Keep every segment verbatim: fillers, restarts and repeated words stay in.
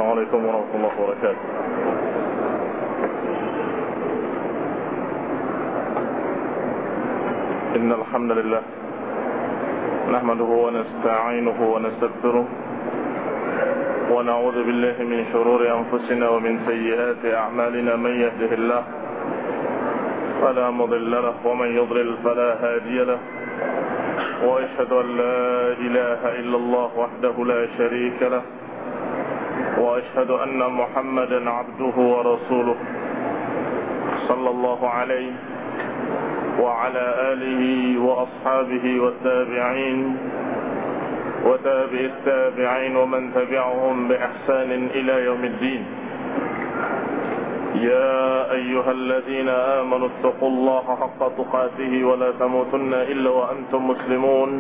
Assalamualaikum warahmatullahi wabarakatuh. Innal hamdalillah nahmaduhu wa nasta'inuhu wa nastaghfiruh wa na'udzu billahi min shururi anfusina wa min sayyiati a'malina man yahdihillahu fala mudilla lahu wa man yudlil fala hadiya lahu wa ashhadu an la ilaha illallah wahdahu la sharika lahu وأشهد أن محمدا عبده ورسوله صلى الله عليه وعلى آله وأصحابه والتابعين وتابع التابعين ومن تبعهم بإحسان إلى يوم الدين. يا أيها الذين آمنوا اتقوا الله حق تقاته ولا تموتن إلا وأنتم مسلمون.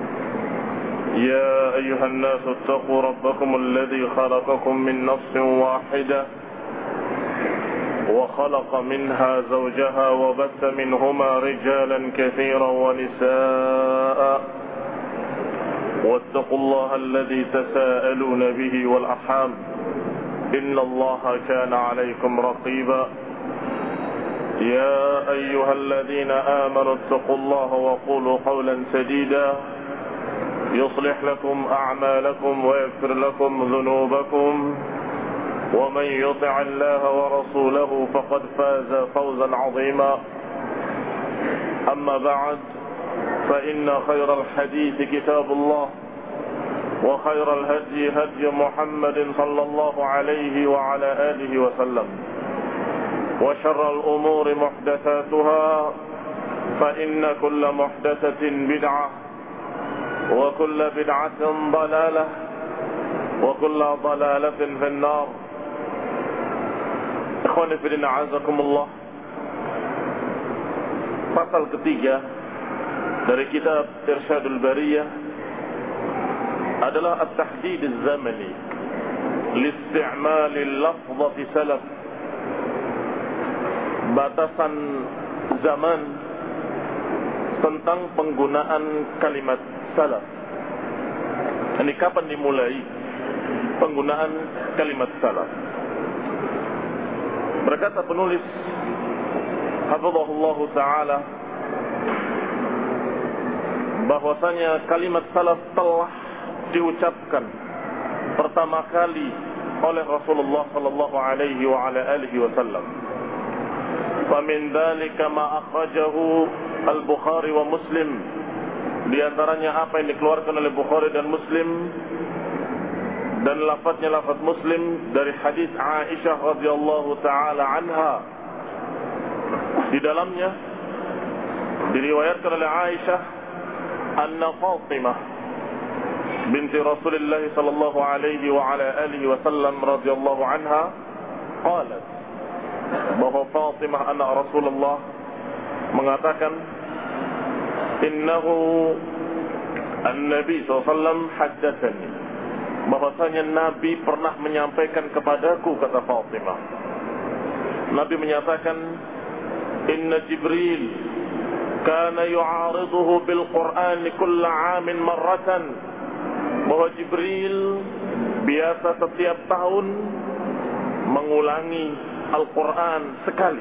يا أيها الناس اتقوا ربكم الذي خلقكم من نفس واحدة وخلق منها زوجها وبث منهما رجالا كثيرا ونساء واتقوا الله الذي تساءلون به والأرحام إن الله كان عليكم رقيبا. يا أيها الذين آمنوا اتقوا الله وقولوا قولا سديدا يصلح لكم أعمالكم ويغفر لكم ذنوبكم ومن يطع الله ورسوله فقد فاز فوزا عظيما. أما بعد فإن خير الحديث كتاب الله وخير الهدي هدي محمد صلى الله عليه وعلى آله وسلم وشر الأمور محدثاتها فإن كل محدثة بدعة وكل بدعة ضلالة وكل ضلالة في النار. Ikhwani fillah a'azakumullah. Pasal ketiga dari kitab Irsyadul Bariyah adalah at-tahdid az-zamani li-isti'mal al-lafzati salaf. Batasan zaman tentang penggunaan kalimat salaf. Ini kapan dimulai penggunaan kalimat salaf? Berkata penulis hafizahullah taala bahwasanya kalimat salaf telah diucapkan pertama kali oleh Rasulullah sallallahu alaihi wa ala alihi wasallam. Famin dzalika ma akhrajahu al-Bukhari wa Muslim. Di antaranya apa yang dikeluarkan oleh Bukhari dan Muslim, dan lafadznya lafadz Muslim dari hadis Aisyah radhiyallahu taala anha. Di dalamnya diriwayatkan oleh Aisyah anna Fatimah binti Rasulullah sallallahu alaihi wa ala alihi wasallam radhiyallahu anha qalat, bahwa Fatimah anak Rasulullah mengatakan, innahu an-nabi sallallahu alaihi wasallam haddatsani, bahwasanya Nabi pernah menyampaikan kepadaku, kata Fatimah. Nabi menyatakan, inna Jibril kana yu'ariduhu bil Qur'an kull 'amin marratan, bahwa Jibril biasa setiap tahun mengulangi Al-Qur'an sekali,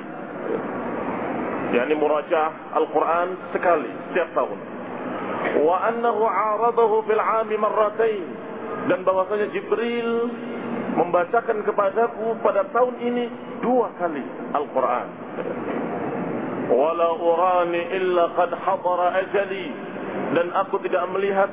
yakni murajaah Al-Quran sekali setiap tahun. Wa annahu 'aradahu fil 'ami marratain, dan bahwasanya Jibril membacakan kepadaku pada tahun ini dua kali Al-Quran. Wala urani illa qad hadara ajali, dan aku tidak melihat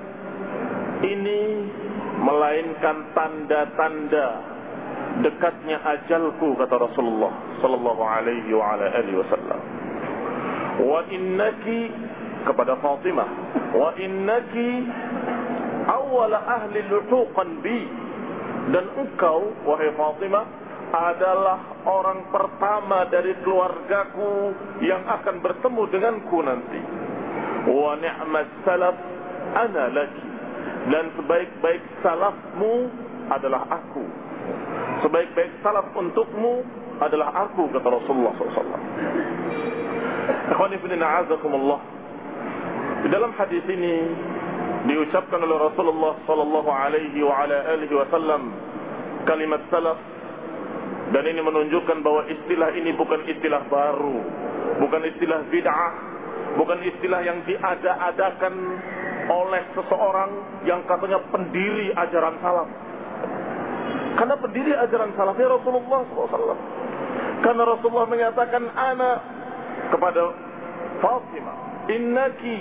ini melainkan tanda-tanda dekatnya ajalku, kata Rasulullah sallallahu alaihi wa ala alihi wasallam. Wa innaki, kepada Fatimah, wa innaki awwala ahli luhuqan bi, dan engkau wahai Fatimah adalah orang pertama dari keluargaku yang akan bertemu denganku nanti. Wa ni'mas salaf ana laki, dan sebaik-baik salafmu adalah aku. Sebaik-baik salaf untukmu adalah aku, kata Rasulullah sallallahu alaihi wasallam. Ikhwani fillah a'azakumullah. Di dalam hadis ini diucapkan oleh Rasulullah sallallahu alaihi wa ala alihi wasallam kalimat salaf, dan ini menunjukkan bahwa istilah ini bukan istilah baru, bukan istilah bid'ah, bukan istilah yang diada-adakan oleh seseorang yang katanya pendiri ajaran salaf. Karena pendiri ajaran salafnya Rasulullah shallallahu alaihi wasallam. Karena Rasulullah menyatakan ana kepada Fatimah, innaki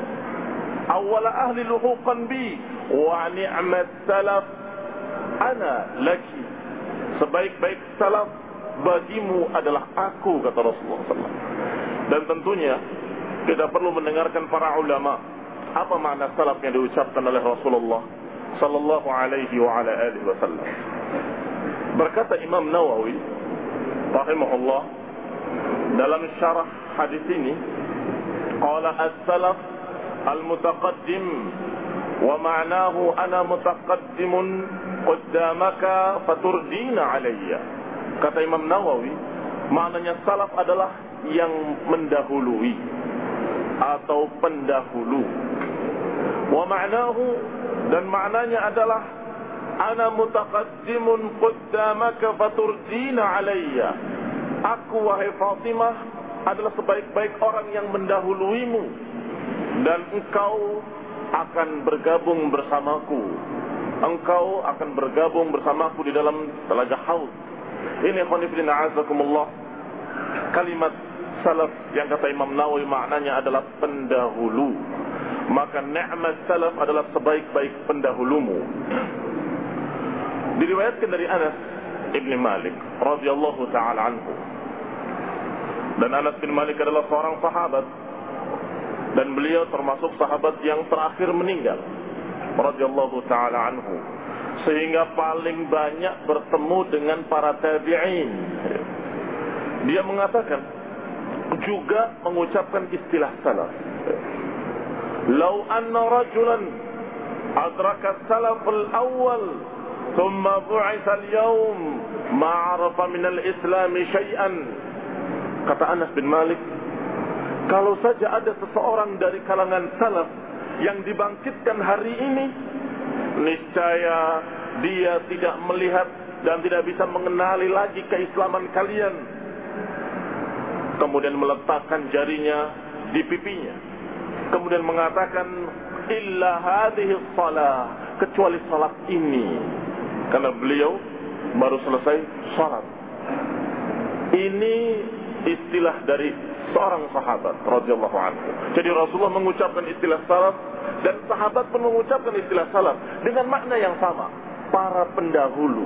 awwala ahli luhuqan bi wa ni'mat salaf ana laki. Sebaik-baik salaf bagimu adalah aku, kata Rasulullah shallallahu alaihi wasallam. Dan tentunya kita perlu mendengarkan para ulama apa makna salaf yang diucapkan oleh Rasulullah sallallahu alaihi wa ala alihi wasallam. Berkata Imam Nawawi rahimahullah dalam syarah hadis ini, qala as-salaf al-mutaqaddim wa ma'nahu ana mutaqaddimun qaddamaka faturdina alayya. Kata Imam Nawawi, maknanya salaf adalah yang mendahului atau pendahulu. Wa ma'nahu, dan maknanya adalah ana mutaqaddimun qaddamaka faturdina alayya. Aku, wahai Fatimah, adalah sebaik-baik orang yang mendahuluimu, dan engkau akan bergabung bersamaku. Engkau akan bergabung bersamaku di dalam telaga Haud. Ini khonifidin a'azakumullah, kalimat salaf yang kata Imam Nawawi maknanya adalah pendahulu. Maka ni'mat salaf adalah sebaik-baik pendahulumu. Diriwayatkan dari Anas ibn Malik radhiyallahu ta'ala anhu. Dan Anas bin Malik adalah seorang sahabat, dan beliau termasuk sahabat yang terakhir meninggal radhiyallahu ta'ala anhu, sehingga paling banyak bertemu dengan para tabi'in. Dia mengatakan, juga mengucapkan istilah salaf. Lau anna rajulan adraka salaf al-awwal thumma bu'itha al-yawm ma'arafa min al-islam syai'an. Kata Anas bin Malik, kalau saja ada seseorang dari kalangan salaf yang dibangkitkan hari ini, niscaya dia tidak melihat dan tidak bisa mengenali lagi keislaman kalian. Kemudian meletakkan jarinya di pipinya, kemudian mengatakan, illa hadhihi shalah, kecuali salat ini. Karena beliau baru selesai salat. Ini istilah dari seorang sahabat radhiyallahu anhu. Jadi Rasulullah mengucapkan istilah salaf, dan sahabat pun mengucapkan istilah salaf dengan makna yang sama, para pendahulu.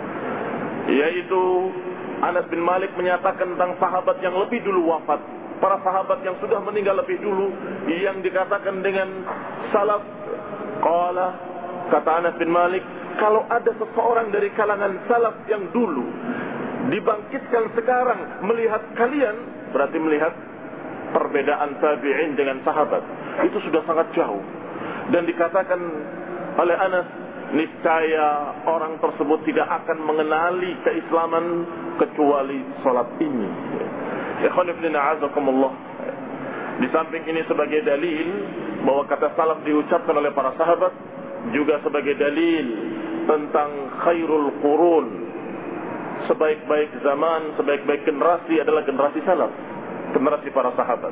Yaitu Anas bin Malik menyatakan tentang sahabat yang lebih dulu wafat, para sahabat yang sudah meninggal lebih dulu, yang dikatakan dengan salaf. Qala, kata Anas bin Malik, kalau ada seseorang dari kalangan salaf yang dulu dibangkitkan sekarang melihat kalian, berarti melihat perbedaan tabi'in dengan sahabat, itu sudah sangat jauh. Dan dikatakan oleh Anas, niscaya orang tersebut tidak akan mengenali keislaman kecuali salat ini. Ikhwan fillah a'azakumullah. Di samping ini sebagai dalil bahwa kata salaf diucapkan oleh para sahabat, juga sebagai dalil tentang khairul qurun, sebaik-baik zaman, sebaik-baik generasi adalah generasi salaf, generasi para sahabat.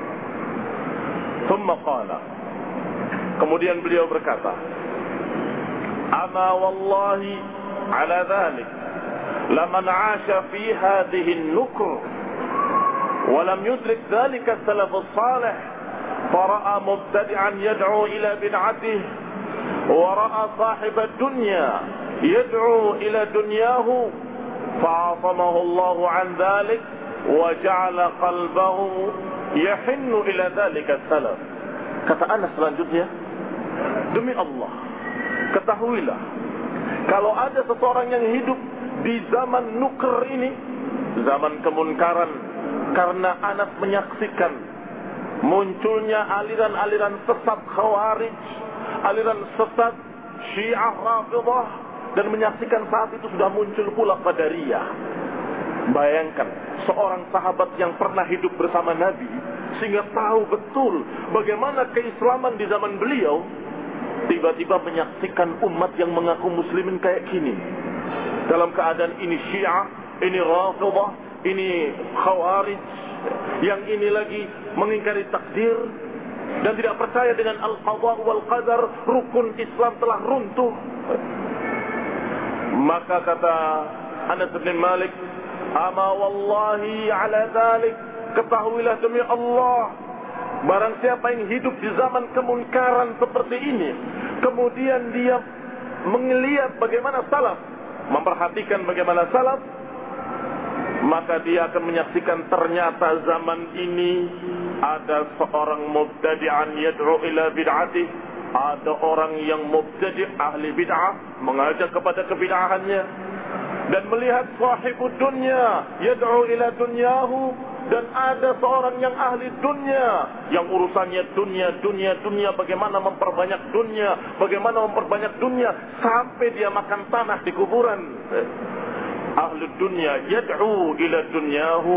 Thumma qala, kemudian beliau berkata, ama wallahi ala dhalik laman 'asha fi hadhihi an-nukr wa lam yudrik dhalika as-salaf as-salih fara'a mubtadi'an yad'u ila bid'atihi wa ra'a sahib ad-dunya yad'u ila dunyahu fa'asamahu Allah 'an dhalik wa ja'ala qalbahu yahinnu ila dhalika as-salaf. Kata Anas selanjutnya, demi Allah, ketahuilah, kalau ada seseorang yang hidup di zaman nuker ini, zaman kemunkaran, karena Anas menyaksikan munculnya aliran-aliran sesat Khawarij, aliran sesat Syiah Rafidhah, dan menyaksikan saat itu sudah muncul pula Qadariyah. Bayangkan, seorang sahabat yang pernah hidup bersama Nabi, sehingga tahu betul bagaimana keislaman di zaman beliau, tiba-tiba menyaksikan umat yang mengaku muslimin kayak gini. dalam keadaan ini Syiah, ini Rafidhah, ini Khawarij, yang ini lagi mengingkari takdir dan tidak percaya dengan al-qadha wal qadar, rukun Islam telah runtuh. Maka kata Anas bin Malik, ama wallahi ala dzalik, ketahuilah demi Allah, barang siapa yang hidup di zaman kemunkaran seperti ini, kemudian dia melihat bagaimana salaf, memperhatikan bagaimana salaf, maka dia akan menyaksikan ternyata zaman ini ada seorang mubtadi'an yad'u ila bid'atih, ada orang yang mubtadi' ahli bid'ah mengajak kepada kebid'ahannya, dan melihat sahibud dunya yad'u ila dunyahu, dan ada seorang yang ahli dunia yang urusannya dunia, dunia, dunia, bagaimana memperbanyak dunia, bagaimana memperbanyak dunia sampai dia makan tanah di kuburan. Ahli dunia yad'u ila dunyahu,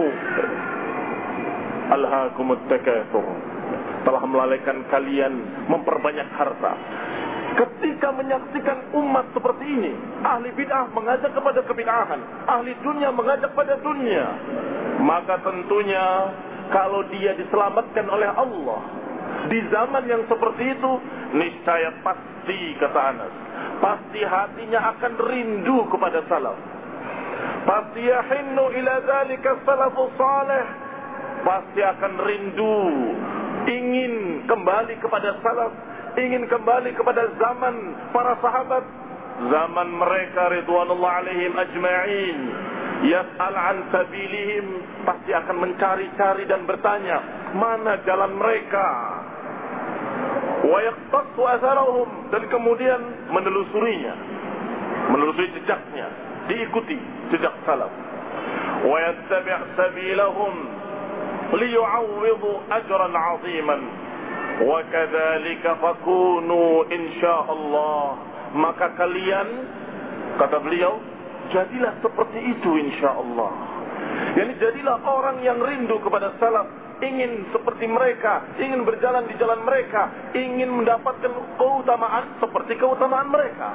alhaakumut takatsur, telah melalaikan kalian memperbanyak harta. Ketika menyaksikan umat seperti ini, ahli bid'ah mengajak kepada kebid'ahan, ahli dunia mengajak pada dunia, maka tentunya kalau dia diselamatkan oleh Allah di zaman yang seperti itu, niscaya pasti, kata Anas, pasti hatinya akan rindu kepada salaf. Pasti yahinnu ila dzalika salafus salih, pasti akan rindu, ingin kembali kepada salaf, ingin kembali kepada zaman para sahabat, zaman mereka ridwanullah alaihim ajma'in. Yas'al an sabilihim, pasti akan mencari-cari dan bertanya mana jalan mereka. Wa yaqtassu atharahum, dan kemudian menelusurinya, menelusuri jejaknya, diikuti jejak salaf. Wa yattabi' sabilahum liyu'awwidhu ajran 'aziman. Wa kadzalika fakunu insyaallah, maka kalian, kata beliau, jadilah seperti itu insyaallah. Yani jadilah orang yang rindu kepada salaf, ingin seperti mereka, ingin berjalan di jalan mereka, ingin mendapatkan keutamaan seperti keutamaan mereka.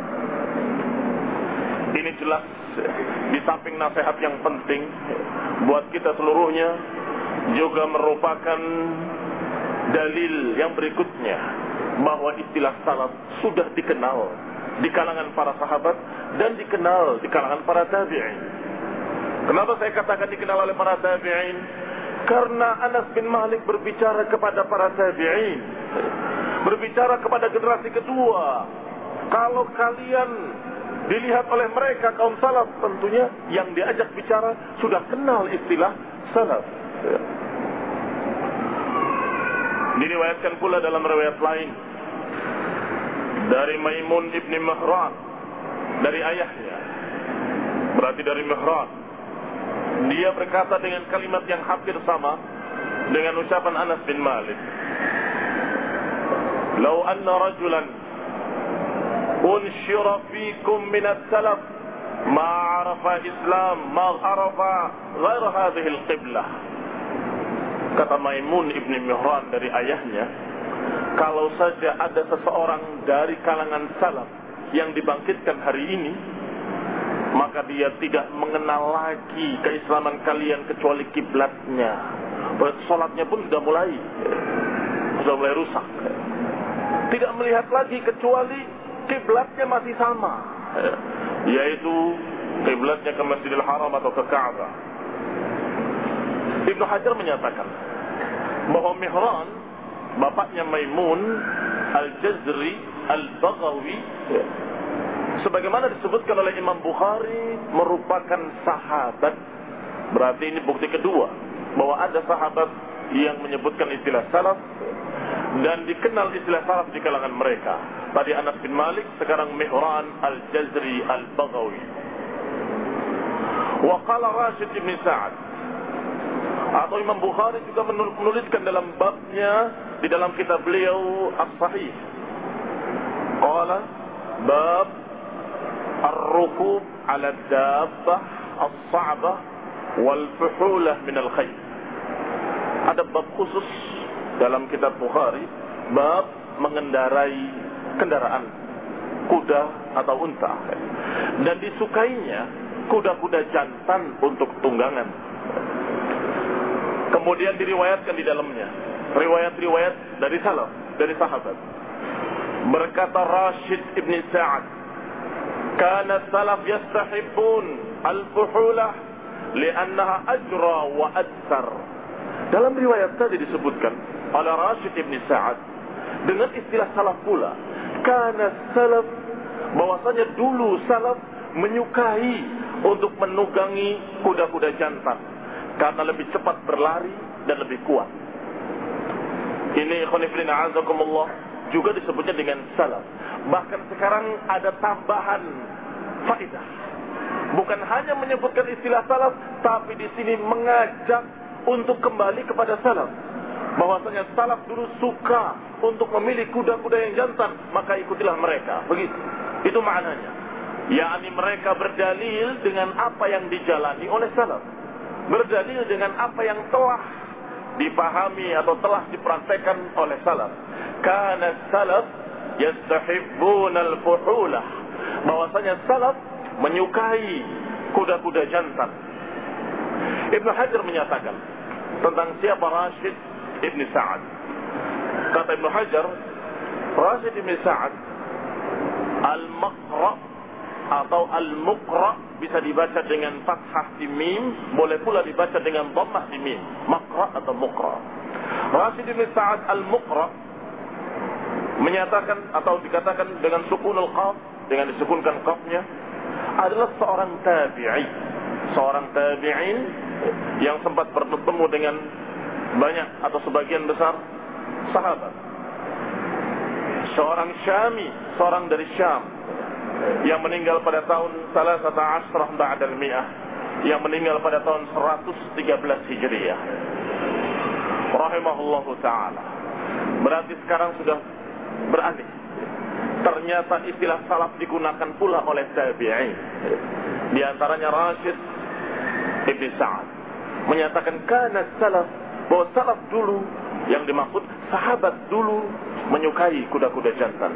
Ini jelas di samping nasihat yang penting buat kita seluruhnya, juga merupakan dalil yang berikutnya bahwa istilah salaf sudah dikenal di kalangan para sahabat dan dikenal di kalangan para tabi'in. Kenapa saya katakan dikenal oleh para tabi'in? Karena Anas bin Malik berbicara kepada para tabi'in, berbicara kepada generasi kedua. Kalau kalian dilihat oleh mereka kaum salaf, tentunya yang diajak bicara sudah kenal istilah salaf. Diriwayatkan pula dalam riwayat lain dari Maimun ibn Mihran, dari ayahnya, berarti dari Mihran, dia berkata dengan kalimat yang hampir sama dengan ucapan Anas bin Malik, "Lau anna rajulan unshira fikum min as-salaf ma 'arafa Islam ma 'arafa ghair hadhihi al-qiblah." Kata Maimun ibn Mihran dari ayahnya, kalau saja ada seseorang dari kalangan salaf yang dibangkitkan hari ini, maka dia tidak mengenal lagi keislaman kalian kecuali kiblatnya. Salatnya pun sudah mulai sudah mulai rusak. Tidak melihat lagi kecuali kiblatnya masih sama, yaitu kiblatnya ke Masjidil Haram atau ke Ka'bah. Ibnu Hajar menyatakan bahwa Mihran, bapaknya Maimun Al-Jazri Al-Baghawi, sebagaimana disebutkan oleh Imam Bukhari, merupakan sahabat. Berarti ini bukti kedua bahwa ada sahabat yang menyebutkan istilah salaf dan dikenal istilah salaf di kalangan mereka. Tadi Anas bin Malik, sekarang Mihran Al-Jazri Al-Baghawi. Wa qala Rashid bin Sa'ad, atau Imam Bukhari juga menuliskan dalam babnya di dalam kitab beliau As-Sahih, qala bab ar-rukub ala dabbah as-sa'bah wal fuhulah min al-khayl. Ada bab khusus dalam kitab Bukhari, bab mengendarai kendaraan kuda atau unta, dan disukainya kuda-kuda jantan untuk tunggangan. Kemudian diriwayatkan di dalamnya riwayat-riwayat dari salaf, dari sahabat. Berkata Rashid ibn Sa'ad, "Kana salaf yastahibbun al-fuhulah li'annaha ajra wa adsar." Dalam riwayat tadi disebutkan oleh Rashid ibn Sa'ad dengan istilah salaf pula, kana salaf, bahwasanya dulu salaf menyukai untuk menunggangi kuda-kuda jantan karena lebih cepat berlari dan lebih kuat. Ini khoniflin a'azakumullah juga disebutnya dengan salaf. Bahkan sekarang ada tambahan faedah. Bukan hanya menyebutkan istilah salaf, tapi di sini mengajak untuk kembali kepada salaf. Bahwasanya salaf dulu suka untuk memilih kuda-kuda yang jantan, maka ikutilah mereka. Begitu. Itu maknanya. yakni mereka berdalil dengan apa yang dijalani oleh salaf, berdalil dengan apa yang telah dipahami atau telah dipraktekkan oleh salaf. Kana salaf yastahibbun al-fuhulah, bahwasanya salaf menyukai kuda-kuda jantan. Ibnu Hajar menyatakan tentang siapa Rashid ibn Sa'ad. Kata Ibnu Hajar, Rashid ibn Sa'ad al-Maqra atau al-Muqra bisa dibaca dengan fathah di mim, boleh pula dibaca dengan dhammah di mim, Maqra atau Muqra. Rashid ibn Sa'ad al-Muqra menyatakan atau dikatakan dengan sukunul qaf, dengan disukunkan qafnya, adalah seorang tabi'i, seorang tabi'in yang sempat bertemu dengan banyak atau sebagian besar sahabat. Seorang Syami, seorang dari Syam, yang meninggal pada tahun salasata ashrah ba'dal mi'ah, yang meninggal pada tahun seratus tiga belas Hijriah. Rahimahullahu ta'ala. Berarti sekarang sudah beralih. Ternyata istilah salaf digunakan pula oleh tabi'in. Di antaranya Rashid ibn Sa'ad menyatakan kana salaf, bahwa salaf dulu yang dimaksud sahabat dulu menyukai kuda-kuda jantan.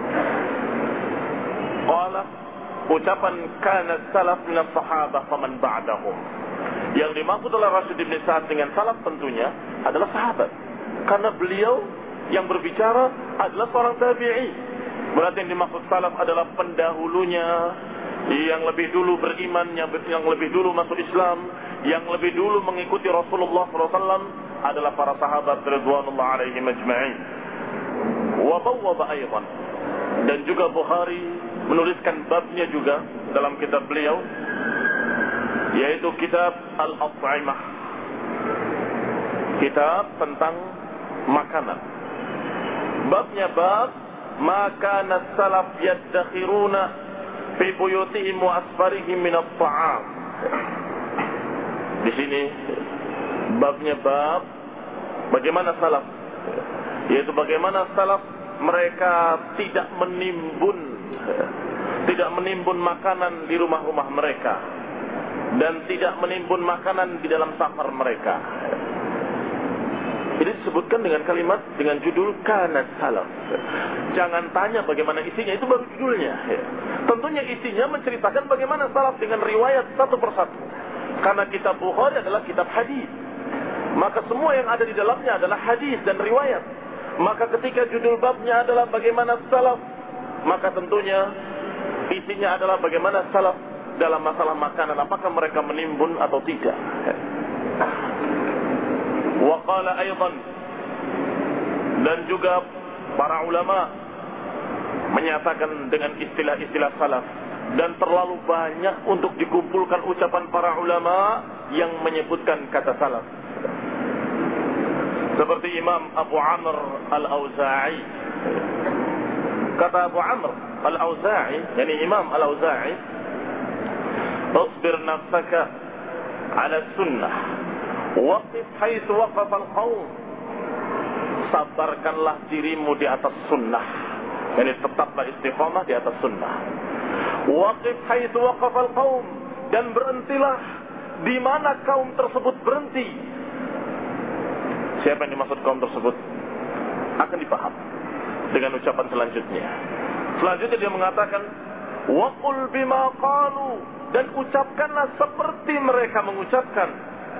Qala, ucapan kana salaf min as-sahabah faman ba'dahum, yang dimaksud oleh Rashid ibn Sa'ad dengan salaf tentunya adalah sahabat, karena beliau yang berbicara adalah seorang tabi'i. Berarti yang dimaksud salaf adalah pendahulunya, yang lebih dulu beriman, yang lebih dulu masuk Islam, yang lebih dulu mengikuti Rasulullah shallallahu alaihi wasallam adalah para sahabat ridwanullah alaihim ajma'in. Wa bawwaba aydan, dan juga Bukhari menuliskan babnya juga dalam kitab beliau, yaitu kitab Al-At'imah, kitab tentang makanan. Babnya bab ma kana salaf yaddakhiruna fi buyutihim wa asfarihim min at-ta'am. Di sini babnya bab bagaimana salaf, yaitu bagaimana salaf mereka tidak menimbun tidak menimbun makanan di rumah-rumah mereka dan tidak menimbun makanan di dalam safar mereka. Ini disebutkan dengan kalimat dengan judul kana salaf. Jangan tanya bagaimana isinya, itu baru judulnya. Tentunya isinya menceritakan bagaimana salaf dengan riwayat satu persatu. Karena kitab Bukhari adalah kitab hadis, maka semua yang ada di dalamnya adalah hadis dan riwayat. Maka ketika judul babnya adalah bagaimana salaf, maka tentunya isinya adalah bagaimana salaf dalam masalah makanan, apakah mereka menimbun atau tidak. Wa qala aydan, dan juga para ulama menyatakan dengan istilah-istilah salaf, dan terlalu banyak untuk dikumpulkan ucapan para ulama yang menyebutkan kata salaf. Seperti Imam Abu Amr Al-Auza'i. Kata Abu Amr Al-Auza'i, yani Imam Al-Auza'i, "Asbir nafsaka ala sunnah, waqif haitsu waqafa al-qaum." Sabarkanlah dirimu di atas sunnah, yani tetaplah istiqamah di atas sunnah. Waqif haitsu waqafa al-qaum, dan berhentilah di mana kaum tersebut berhenti. Siapa yang dimaksud kaum tersebut akan dipaham dengan ucapan selanjutnya. Selanjutnya dia mengatakan, Wa qul bima qalu, dan ucapkanlah seperti mereka mengucapkan.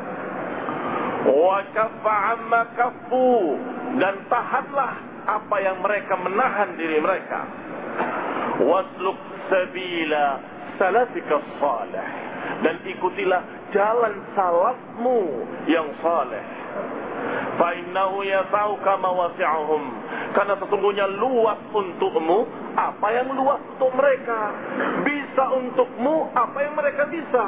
Wa kaffa amma kaffu, dan tahanlah apa yang mereka menahan diri mereka. Wasluk sabila salafika salih, dan ikutilah jalan salafmu yang saleh. Fa innahu yasauka mawasi'uhum, karena sesungguhnya luas untukmu apa yang luas untuk mereka, bisa untukmu apa yang mereka bisa.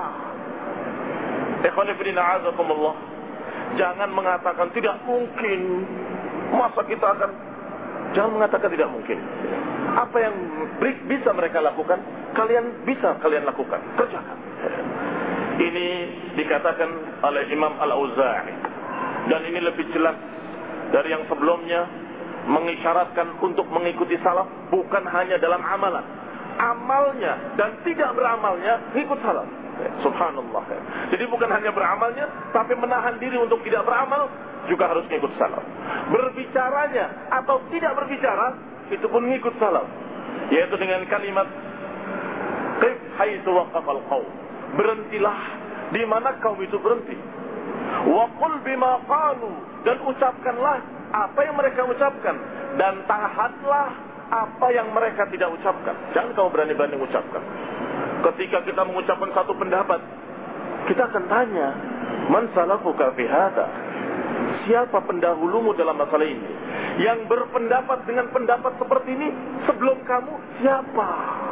Ikhwani fillah, a'azakumullah. Jangan mengatakan tidak mungkin. Masa kita akan, jangan mengatakan tidak mungkin. Apa yang bisa mereka lakukan, kalian bisa kalian lakukan, kerjakan. Ini dikatakan oleh Imam Al-Auza'i, dan ini lebih jelas dari yang sebelumnya, mengisyaratkan untuk mengikuti salaf bukan hanya dalam amalan, amalnya dan tidak beramalnya ikut salaf. Subhanallah. Jadi bukan hanya beramalnya, tapi menahan diri untuk tidak beramal juga harus ngikut salaf. Berbicaranya atau tidak berbicara, itu pun ngikut salaf, yaitu dengan kalimat qif haitsu waqafal qaum, berhentilah di mana kaum itu berhenti. Wa qul bima qalu, dan ucapkanlah apa yang mereka ucapkan, dan tahanlah apa yang mereka tidak ucapkan. Jangan kamu berani-berani mengucapkan. Ketika kita mengucapkan satu pendapat, kita akan tanya, man salafuka fi hadza? Siapa pendahulumu dalam masalah ini? Yang berpendapat dengan pendapat seperti ini sebelum kamu siapa?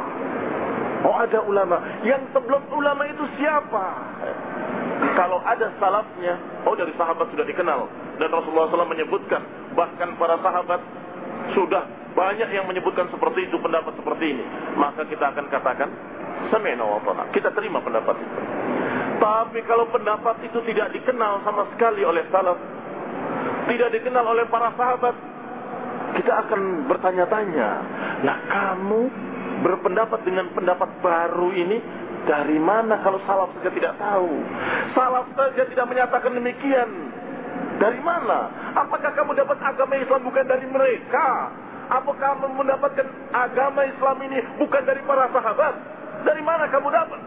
Oh, ada ulama. Yang sebelum ulama itu siapa? Kalau ada salafnya, oh dari sahabat sudah dikenal. Dan Rasulullah shallallahu alaihi wasallam menyebutkan, bahkan para sahabat sudah banyak yang menyebutkan seperti itu, pendapat seperti ini. Maka kita akan katakan, sami'na wa ata'na, kita terima pendapat itu. Tapi kalau pendapat itu tidak dikenal sama sekali oleh salaf, tidak dikenal oleh para sahabat, kita akan bertanya-tanya, nah kamu berpendapat dengan pendapat baru ini dari mana kalau salaf saja tidak tahu? Salaf saja tidak menyatakan demikian. Dari mana? Apakah kamu dapat agama Islam bukan dari mereka? Apakah kamu mendapatkan agama Islam ini bukan dari para sahabat? Dari mana kamu dapat?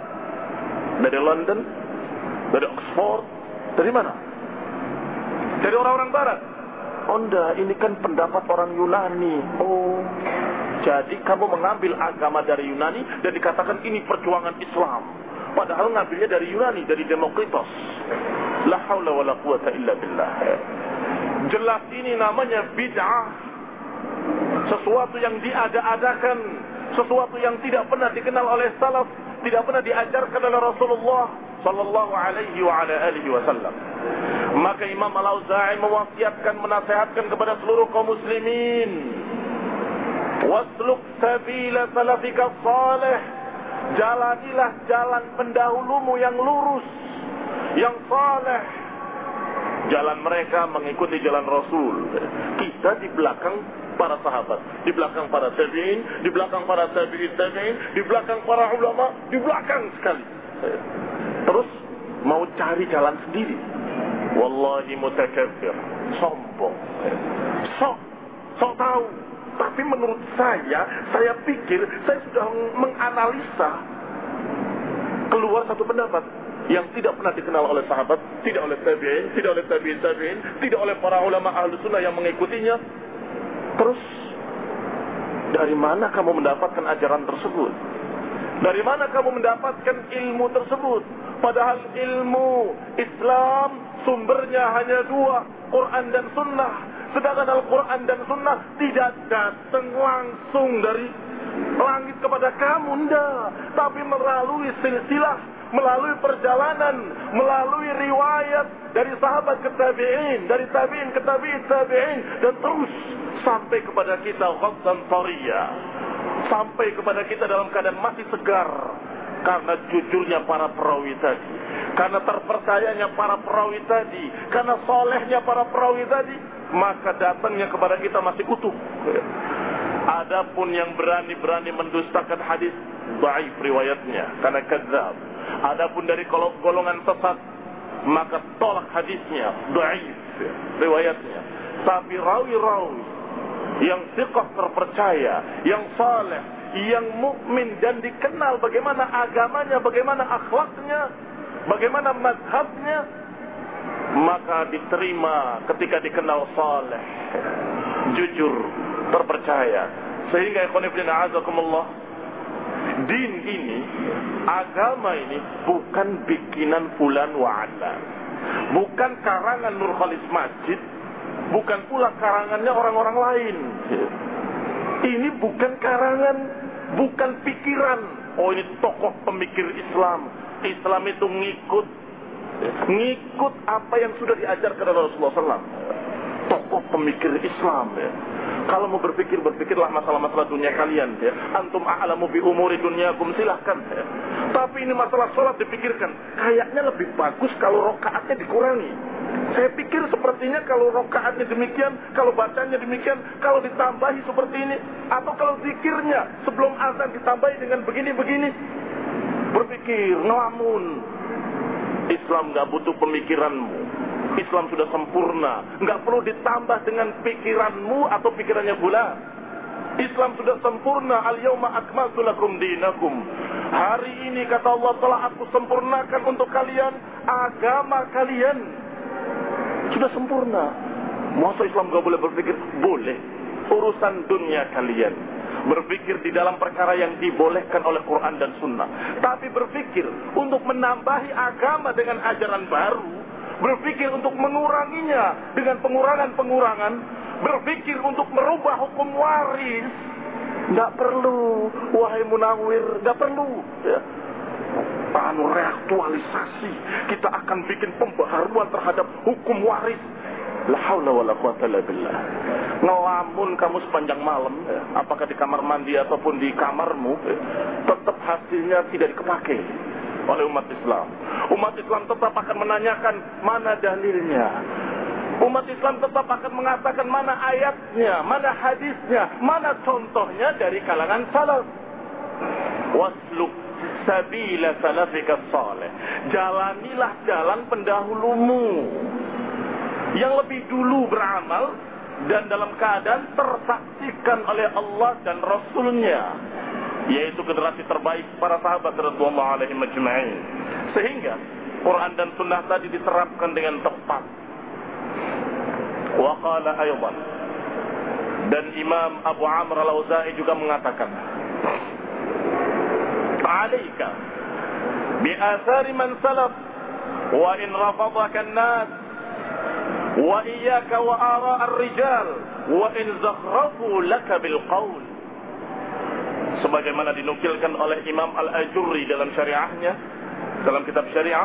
Dari London? Dari Oxford? Dari mana? Dari orang-orang barat? Oh enggak, ini kan pendapat orang Yunani. Oh, jadi kamu mengambil agama dari Yunani dan dikatakan ini perjuangan Islam. Padahal ngambilnya dari Yunani, dari Demokritos. La haula wala quwata illa billah. Jelas ini namanya bid'ah. Sesuatu yang diada-adakan, sesuatu yang tidak pernah dikenal oleh salaf, tidak pernah diajarkan oleh Rasulullah sallallahu alaihi wa ala alihi wasallam. Maka Imam Al-Auza'i mewasiatkan, menasihatkan kepada seluruh kaum muslimin, wasluk sabila salafika salih, jalanilah jalan pendahulumu yang lurus, yang saleh. Jalan mereka mengikuti jalan Rasul. Kita di belakang para sahabat, di belakang para tabi'in, di belakang para tabi'in tabi'in, di belakang para ulama, di belakang sekali. Terus mau cari jalan sendiri. Wallahi mutakabbir, sombong, sok, sok tahu. Tapi menurut saya, saya pikir, saya sudah menganalisa keluar satu pendapat yang tidak pernah dikenal oleh sahabat, tidak oleh tabi'in, tidak oleh tabi'in tabi'in, tidak oleh para ulama ahlu sunnah yang mengikutinya. Terus, dari mana kamu mendapatkan ajaran tersebut? Dari mana kamu mendapatkan ilmu tersebut? Padahal ilmu Islam sumbernya hanya dua, Quran dan Sunnah. Sedangkan Al-Quran dan Sunnah tidak datang langsung dari langit kepada kamu, enggak. Tapi melalui silsilah, melalui perjalanan, melalui riwayat dari sahabat ke tabi'in, dari tabi'in ke tabi'in tabi'in, dan terus sampai kepada kita ghaddan tariya, sampai kepada kita dalam keadaan masih segar. Karena jujurnya para perawi tadi, karena terpercayanya para perawi tadi, karena solehnya para perawi tadi, maka datangnya kepada kita masih utuh. Adapun yang berani-berani mendustakan hadis, dhaif riwayatnya karena kadzab. Adapun dari golongan sesat, maka tolak hadisnya, dhaif riwayatnya. Tapi rawi-rawi yang thiqah terpercaya, yang saleh, yang mukmin dan dikenal bagaimana agamanya, bagaimana akhlaknya, bagaimana mazhabnya, maka diterima ketika dikenal saleh, jujur, terpercaya. Sehingga ikhwan fillah azakumullah, din ini, agama ini bukan bikinan fulan wa alan, bukan karangan Nur Khalis Masjid, bukan pula karangannya orang-orang lain. Ini bukan karangan, bukan pikiran. Oh, ini tokoh pemikir Islam. Islam itu ngikut ngikut apa yang sudah diajarkan oleh Rasulullah sallallahu alaihi wasallam. Tokoh pemikir Islam ya. Kalau mau berpikir, berpikirlah masalah-masalah dunia kalian ya. Antum a'lamu bi umuri dunyakum, silahkan ya. Tapi ini masalah sholat dipikirkan. Kayaknya lebih bagus kalau rokaatnya dikurangi. Saya pikir sepertinya kalau rokaatnya demikian, kalau bacanya demikian, kalau ditambahi seperti ini, atau kalau zikirnya sebelum azan ditambahi dengan begini-begini. Berpikir, ngelamun. Islam gak butuh pemikiranmu. Islam sudah sempurna, nggak perlu ditambah dengan pikiranmu atau pikirannya pula. Islam sudah sempurna. Al-yawma akmaltu lakum dinakum. Hari ini kata Allah telah aku sempurnakan untuk kalian agama kalian. Sudah sempurna. Masa Islam nggak boleh berpikir? Boleh. Urusan dunia kalian. Berpikir di dalam perkara yang dibolehkan oleh Quran dan Sunnah. Tapi berpikir untuk menambahi agama dengan ajaran baru, berpikir untuk menguranginya dengan pengurangan-pengurangan, berpikir untuk merubah hukum waris, nggak perlu, wahai Munawir, nggak perlu. Ya. Anu reaktualisasi, kita akan bikin pembaharuan terhadap hukum waris. La haula wala quwata illa billah. Ngelamun kamu sepanjang malam, ya, apakah di kamar mandi ataupun di kamarmu, ya, tetap hasilnya tidak dipakai oleh umat Islam. Umat Islam tetap akan menanyakan mana dalilnya. Umat Islam tetap akan mengatakan mana ayatnya, mana hadisnya, mana contohnya dari kalangan salaf. Wasluk sabila salafika salih. Jalanilah jalan pendahulumu yang lebih dulu beramal dan dalam keadaan tersaksikan oleh Allah dan Rasulnya, yaitu generasi terbaik para sahabat radhiyallahu alaihim ajma'in. Sehingga Quran dan Sunnah tadi diterapkan dengan tepat. Wa qala aydan, dan Imam Abu Amr al-Auza'i juga mengatakan, "Alaika bi athari man salaf wa in rafadaka an-nas wa iyyaka wa ara' ar-rijal wa in zakhrafu laka bil qaul." Sebagaimana dinukilkan oleh Imam Al-Ajurri dalam syariahnya, dalam kitab syariah,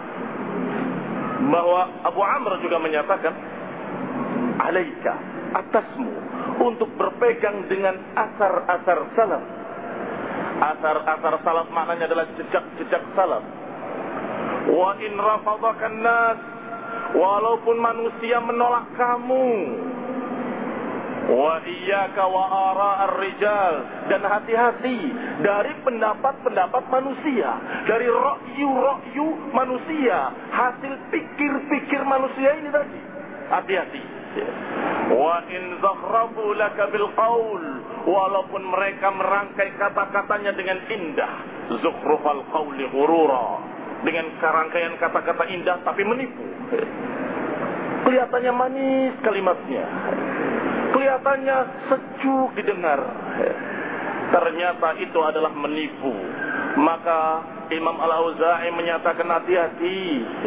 bahwa Abu Amr juga menyatakan, alaika, atasmu untuk berpegang dengan asar-asar salaf. Asar-asar salaf maknanya adalah jejak-jejak salaf. Wa in rafadaka nas, walaupun manusia menolak kamu. Wa iyyaka wa ara'ar rijal, dan hati-hati dari pendapat-pendapat manusia, dari ra'yu-ra'yu manusia, hasil pikir-pikir manusia ini tadi. Hati-hati. Wa in zakhrafu laka bil qaul, walaupun mereka merangkai kata-katanya dengan indah, zukhrufal qauli ghurura, dengan rangkaian kata-kata indah tapi menipu. Kelihatannya manis kalimatnya, kelihatannya sejuk didengar, ternyata itu adalah menipu. Maka Imam Al-Auza'i menyatakan, hati-hati.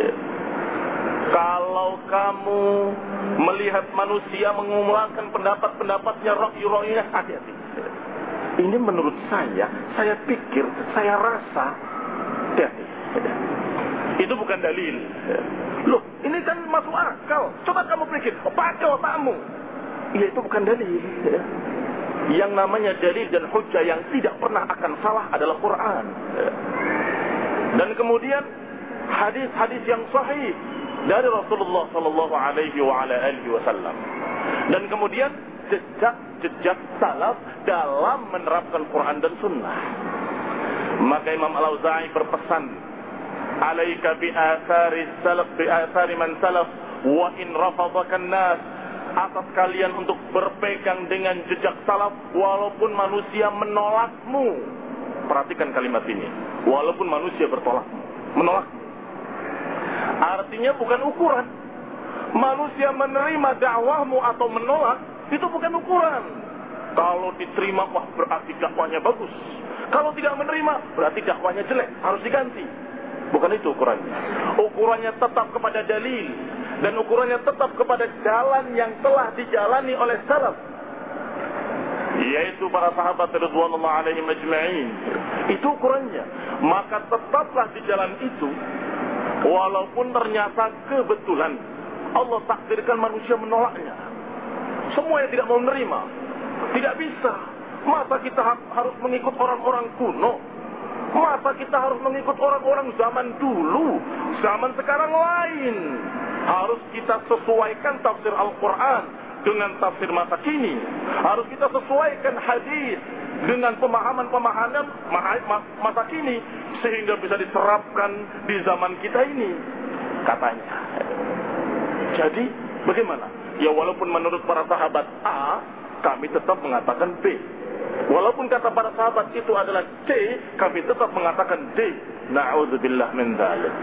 Kalau kamu melihat manusia mengumumkan pendapat-pendapatnya, ra'yu-ra'yunya, hati-hati. Ini menurut saya, saya pikir, saya rasa, hati-hati. Itu bukan dalil. Loh, ini kan masuk akal. Coba kamu pikir, pakai otakmu. Ya, itu bukan dalil. Yang namanya dalil dan hujjah yang tidak pernah akan salah adalah Quran. Dan kemudian hadis-hadis yang sahih dari Rasulullah sallallahu alaihi wa ala alihi wasallam. Dan kemudian jejak-jejak salaf dalam menerapkan Quran dan Sunnah. Maka Imam Al-Auza'i berpesan, alaika bi athari salaf bi athari man salaf wa in rafadaka an-nas atas kalian untuk berpegang dengan jejak salaf walaupun manusia menolakmu. Perhatikan kalimat ini. Walaupun manusia bertolak, menolak. Artinya bukan ukuran. Manusia menerima dakwahmu atau menolak, itu bukan ukuran. Kalau diterima, wah berarti dakwahnya bagus. Kalau tidak menerima, berarti dakwahnya jelek, harus diganti. Bukan itu ukurannya. Ukurannya tetap kepada dalil. Dan ukurannya tetap kepada jalan yang telah dijalani oleh salaf, yaitu para sahabat radhiyallahu alaihim ajma'in. Itu ukurannya. Maka tetaplah di jalan itu, walaupun ternyata kebetulan Allah takdirkan manusia menolaknya. Semua yang tidak mau menerima. Tidak bisa. Masa kita ha- harus mengikut orang-orang kuno? Masa kita harus mengikut orang-orang zaman dulu? Zaman sekarang lain. Harus kita sesuaikan tafsir Al-Quran dengan tafsir masa kini. Harus kita sesuaikan hadis dengan pemahaman-pemahaman masa kini, sehingga bisa diterapkan di zaman kita ini, katanya. Jadi bagaimana? Ya walaupun menurut para sahabat A, kami tetap mengatakan B. Walaupun kata para sahabat itu adalah C, kami tetap mengatakan D. Na'udzubillah min dzalik.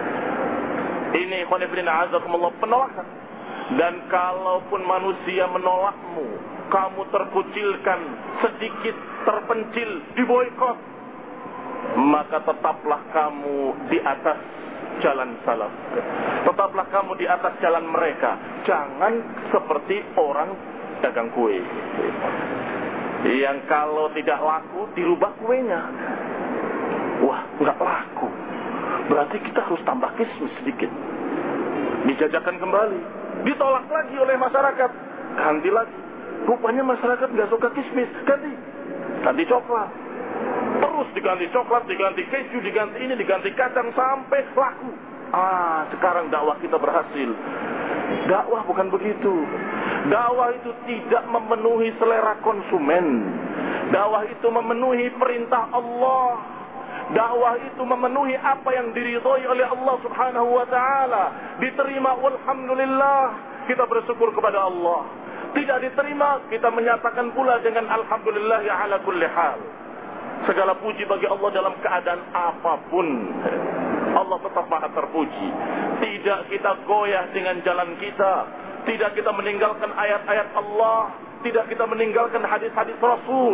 Ini ikhwan fillah azakumullah, penolakan. Dan kalaupun manusia menolakmu, kamu terkucilkan, sedikit terpencil, diboikot, maka tetaplah kamu di atas jalan salaf. Tetaplah kamu di atas jalan mereka. Jangan seperti orang dagang kue, yang kalau tidak laku dirubah kuenya. Wah, nggak laku, berarti kita harus tambah kismis sedikit, dijajakan kembali, ditolak lagi oleh masyarakat, ganti lagi. Rupanya masyarakat nggak suka kismis, ganti, ganti coklat. Terus diganti coklat, diganti keju, diganti ini, diganti kacang sampai laku. Ah, sekarang dakwah kita berhasil. Dakwah bukan begitu. Dakwah itu tidak memenuhi selera konsumen. Dakwah itu memenuhi perintah Allah. Dakwah itu memenuhi apa yang diridhoi oleh Allah Subhanahu wa taala. Diterima, walhamdulillah, kita bersyukur kepada Allah. Tidak diterima, kita menyatakan pula dengan alhamdulillah ya ala kulli hal. Segala puji bagi Allah dalam keadaan apapun. Allah tetap maha terpuji. Tidak kita goyah dengan jalan kita. Tidak kita meninggalkan ayat-ayat Allah. Tidak kita meninggalkan hadis-hadis Rasul.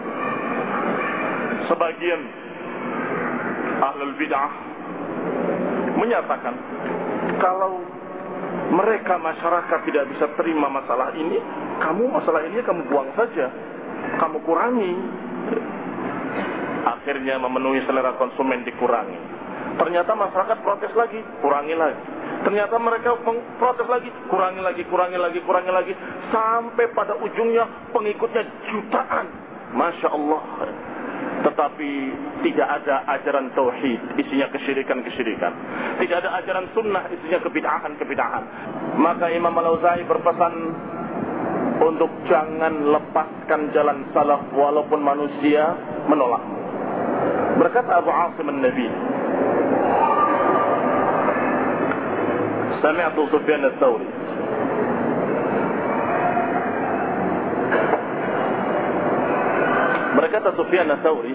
Sebagian ahlul bid'ah menyatakan, kalau mereka masyarakat tidak bisa terima masalah ini, kamu masalah ini kamu buang saja, kamu kurangi. Akhirnya memenuhi selera konsumen dikurangi. Ternyata masyarakat protes lagi, kurangi lagi. Ternyata mereka protes lagi, kurangi lagi, kurangi lagi, kurangi lagi, sampai pada ujungnya pengikutnya jutaan. Masya Allah. Tetapi tidak ada ajaran tauhid, isinya kesyirikan-kesyirikan. Tidak ada ajaran sunnah, isinya kebid'ahan-kebid'ahan. Maka Imam Al-Auza'i berpesan untuk jangan lepaskan jalan salaf walaupun manusia menolakmu. Berkata Abu Asim An-Nabi, Sami'tu Sufyan Ats-Tsauri, berkata Sufyan Ats-Tsauri,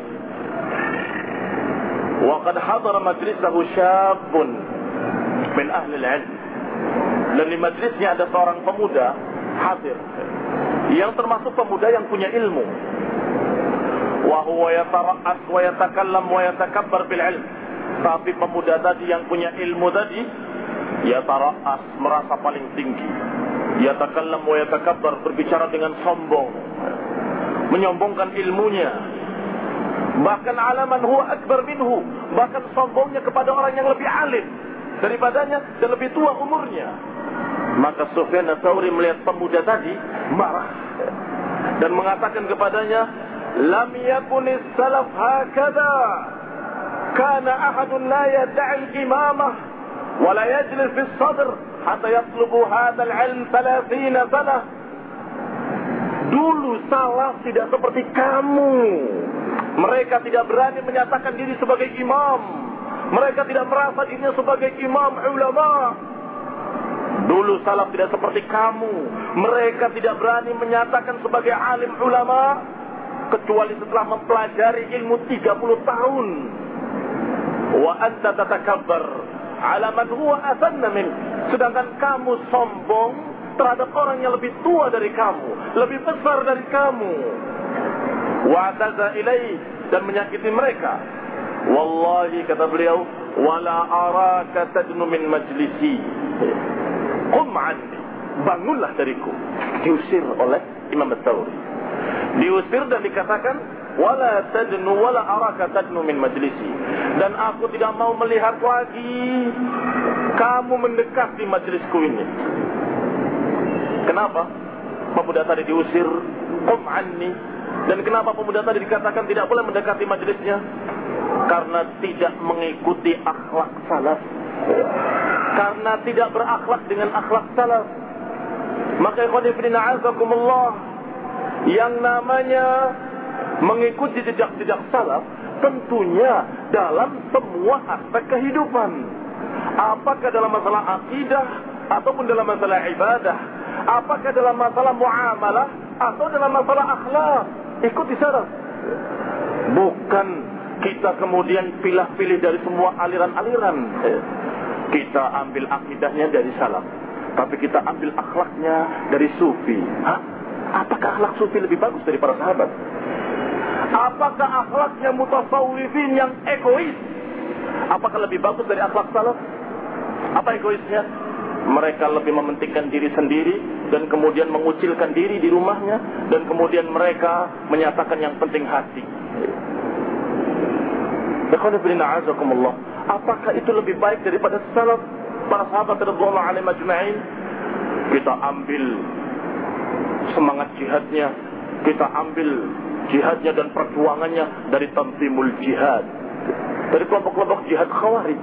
wa qad hadara majlisahu syabun min ahli al-'ilm. Dan di majlisnya ada seorang pemuda hadir, yang termasuk pemuda yang punya ilmu. Wa huwa yatara'as wa yatakallam wa yatakabbar bil 'ilm. Tapi pemuda tadi yang punya ilmu tadi, yatara'as, merasa paling tinggi, yatakallam wa yatakabbar, berbicara dengan sombong, menyombongkan ilmunya. Bahkan alaman huwa akbar minhu, bahkan sombongnya kepada orang yang lebih alim daripadanya dan lebih tua umurnya. Maka Sufyan Ats-Tsauri melihat pemuda tadi, marah dan mengatakan kepadanya, lam yakunis salaf hakadha, kana ahadun la yad'i al-imamah wa la yajlis fi as-sadr hatta yatlubu hadha al-'ilm thalathina sana. Dulu salaf tidak seperti kamu. Mereka tidak berani menyatakan diri sebagai imam. Mereka tidak merasa dirinya sebagai imam ulama. Dulu salaf tidak seperti kamu. Mereka tidak berani menyatakan sebagai alim ulama kecuali setelah mempelajari ilmu tiga puluh tahun. Wa anta tatakabbar ala man huwa athanna min. Sedangkan kamu sombong terhadap orang yang lebih tua dari kamu, lebih besar dari kamu. Wa ataza ilai, dan menyakiti mereka. Wallahi, kata beliau, wala araka tadnu min majlisi. Qum anni, bangunlah dariku. Diusir oleh Imam Ats-Tsauri. Diusir dan dikatakan wala tadnu wala araka tadnu min majlisi. Dan aku tidak mau melihat lagi kamu mendekati majlisku ini. Kenapa pemuda tadi diusir? Qum anni. Dan kenapa pemuda tadi dikatakan tidak boleh mendekati majelisnya? Karena tidak mengikuti akhlak salaf. Karena tidak berakhlak dengan akhlak salaf. Maka ikhwan fillah azakumullah, yang namanya mengikuti jejak-jejak salaf tentunya dalam semua aspek kehidupan. Apakah dalam masalah akidah ataupun dalam masalah ibadah, apakah dalam masalah muamalah atau dalam masalah akhlak, ikuti salaf. Bukan kita kemudian pilih-pilih dari semua aliran-aliran. Kita ambil akidahnya dari salaf, tapi kita ambil akhlaknya dari sufi. Hah? Apakah akhlak sufi lebih bagus dari para sahabat? Apakah akhlaknya mutasawwifin yang egois, apakah lebih bagus dari akhlak salaf? Apa egoisnya? Mereka lebih mementingkan diri sendiri dan kemudian mengucilkan diri di rumahnya, dan kemudian mereka menyatakan yang penting hati. Apakah itu lebih baik daripada salaf, para sahabat radhiyallahu anhum ajma'in? Kita ambil semangat jihadnya, kita ambil jihadnya dan perjuangannya dari tanzimul jihad, dari kelompok-kelompok jihad khawarij.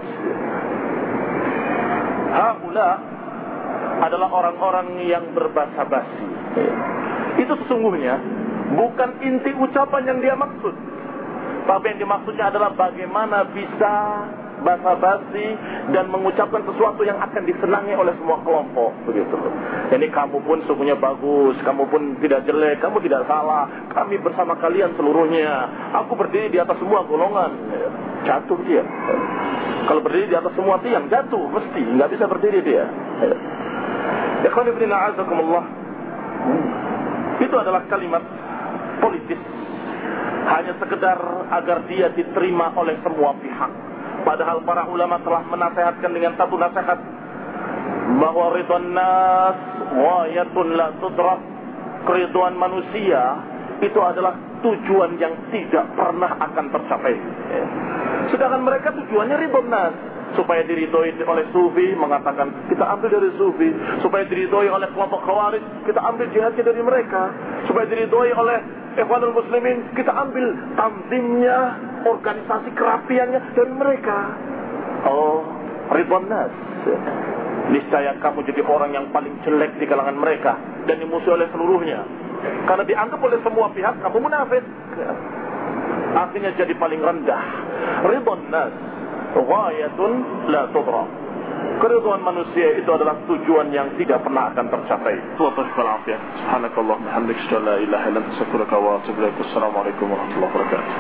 Haula adalah orang-orang yang berbasa-basi. Itu sesungguhnya bukan inti ucapan yang dia maksud, tapi yang dimaksudnya adalah bagaimana bisa basa-basi dan mengucapkan sesuatu yang akan disenangi oleh semua kelompok, begitu. Jadi kamu pun sungguhnya bagus, kamu pun tidak jelek, kamu tidak salah, kami bersama kalian seluruhnya. Aku berdiri di atas semua golongan. Jatuh dia. Kalau berdiri di atas semua tiang, jatuh mesti, nggak bisa berdiri dia. Ikhwan fillah a'azakumullah. Itu adalah kalimat politis, hanya sekedar agar dia diterima oleh semua pihak. Padahal para ulama telah menasehatkan dengan satu nasihat, bahwa ridwan nas ghayatun la tudrak. Keriduan manusia itu adalah tujuan yang tidak pernah akan tercapai. Sedangkan mereka tujuannya ridwan nas, supaya diridhoi oleh sufi, mengatakan kita ambil dari sufi. Supaya diridhoi oleh kelompok khawarij, kita ambil jihadnya dari mereka. Supaya diridhoi oleh ikhwanul muslimin, kita ambil tanzimnya, organisasi kerapiannya dari mereka. Oh, ridwan nas. Niscaya kamu jadi orang yang paling jelek di kalangan mereka dan dimusuhi oleh seluruhnya. Karena dianggap oleh semua pihak kamu munafik. Artinya jadi paling rendah. Ridwan nas ghayatun la tudrak. Keriduan manusia itu adalah tujuan yang tidak pernah akan tercapai. Subhanakallah, bihamdika, la ilaha illa anta, astaghfiruka wa atubu ilaik. Assalamualaikum warahmatullahi wabarakatuh.